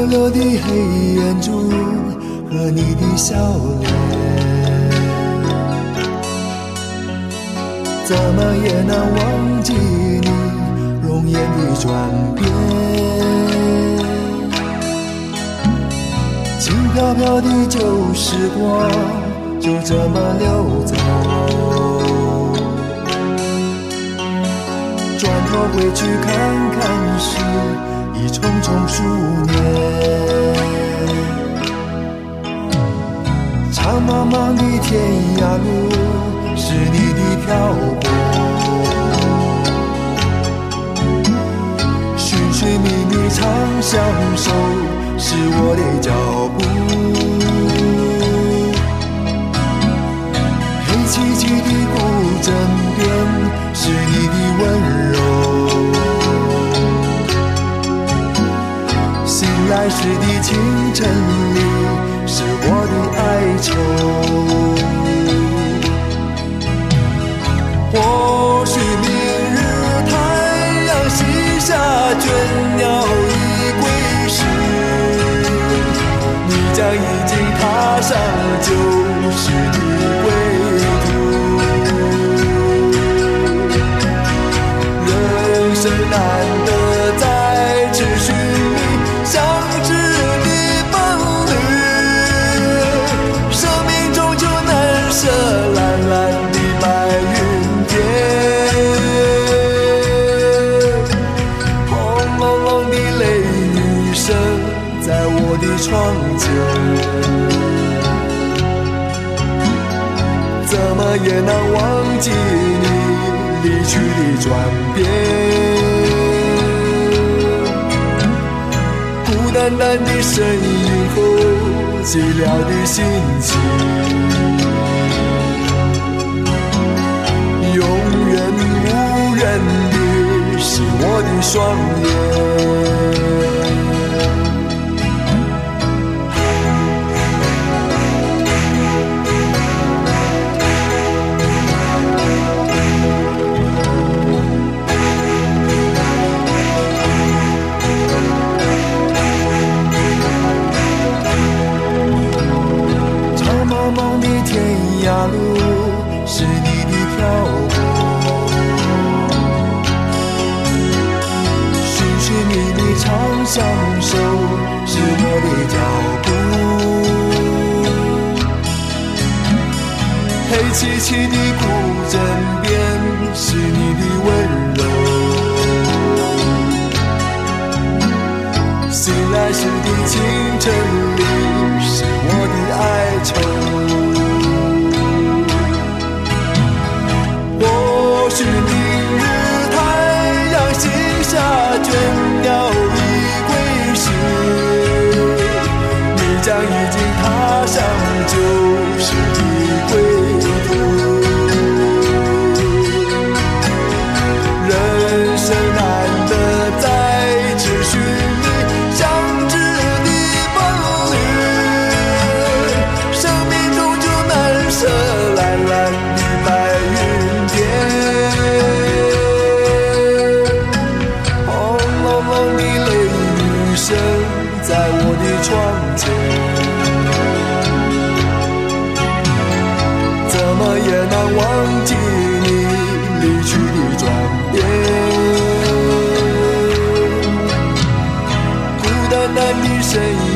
溜的黑眼珠和你的笑脸，怎么也难忘记你容颜的转变。轻飘飘的旧时光就这么溜走，转头回去看看时，已匆匆数年。长茫茫的天涯路是你的漂泊，寻寻觅觅长相守是我的脚步。黑漆漆的古镇边是你的温柔，醒来时的清晨里是我的哀愁。或许明日太阳西下，倦鸟已归时，你将已经踏上旧时的归途。人生难得再次寻觅相知的伴侣，生命终究难舍蓝蓝的白云天。轰隆隆的雷雨声在我的窗前，怎么也难忘记你离去的转变。孤单单的身影后寂寥的心情，永远无人的是我的双眼。茫茫的天涯路是你的漂泊，寻寻觅觅长相守是我的脚步。黑漆漆的古镇边是你的温柔，醒来时的清晨里是我的哀愁。或许明日太阳西下，倦鸟已归时，你将已经踏上旧时的归途。人生难得再次寻觅相知的伴侣，生命终究难舍蓝蓝的白云天。轰隆隆的雷雨声在我的窗前，怎么也难忘记你离去的转变。孤单单的身影